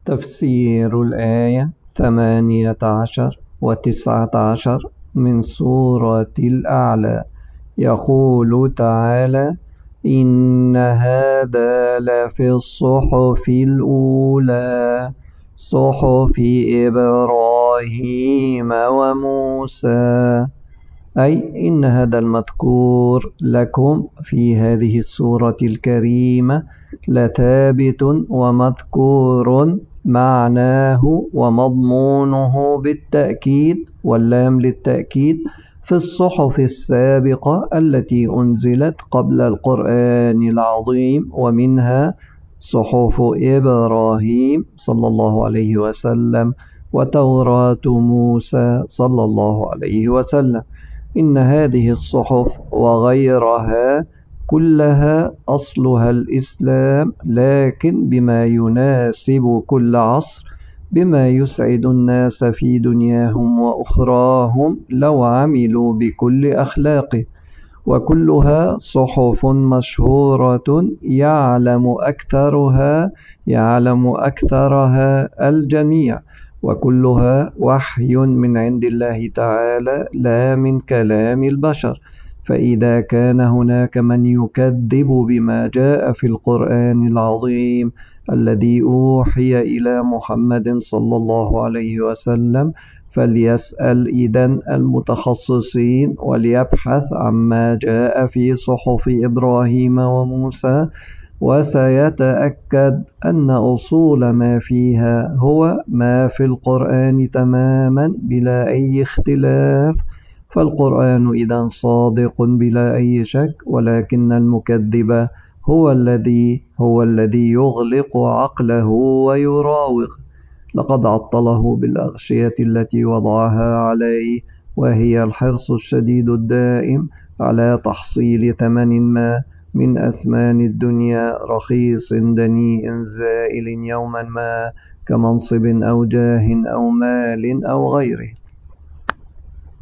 تفسير الآية 18 و19 من سورة الأعلى. يقول تعالى: إن هذا لفي الصحف الأولى صحف إبراهيم وموسى. أي إن هذا المذكور لكم في هذه السورة الكريمة لثابت ومذكور معناه ومضمونه بالتأكيد، واللام للتأكيد، في الصحف السابقة التي أنزلت قبل القرآن العظيم، ومنها صحف إبراهيم صلى الله عليه وسلم وتوراة موسى صلى الله عليه وسلم. إن هذه الصحف وغيرها كلها أصلها الإسلام، لكن بما يناسب كل عصر، بما يسعد الناس في دنياهم وأخراهم لو عملوا بكل أخلاقه. وكلها صحف مشهورة يعلم أكثرها الجميع، وكلها وحي من عند الله تعالى لا من كلام البشر. فإذا كان هناك من يكذب بما جاء في القرآن العظيم الذي أوحي إلى محمد صلى الله عليه وسلم، فليسأل إذن المتخصصين وليبحث عما جاء في صحف إبراهيم وموسى، وسيتأكد أن أصول ما فيها هو ما في القرآن تماما بلا أي اختلاف. فالقرآن إذن صادق بلا أي شك، ولكن المكذب هو الذي يغلق عقله ويراوغ. لقد عطله بالأغشية التي وضعها عليه، وهي الحرص الشديد الدائم على تحصيل ثمن ما من أثمان الدنيا، رخيص دنيء زائل يوما ما، كمنصب أو جاه أو مال أو غيره.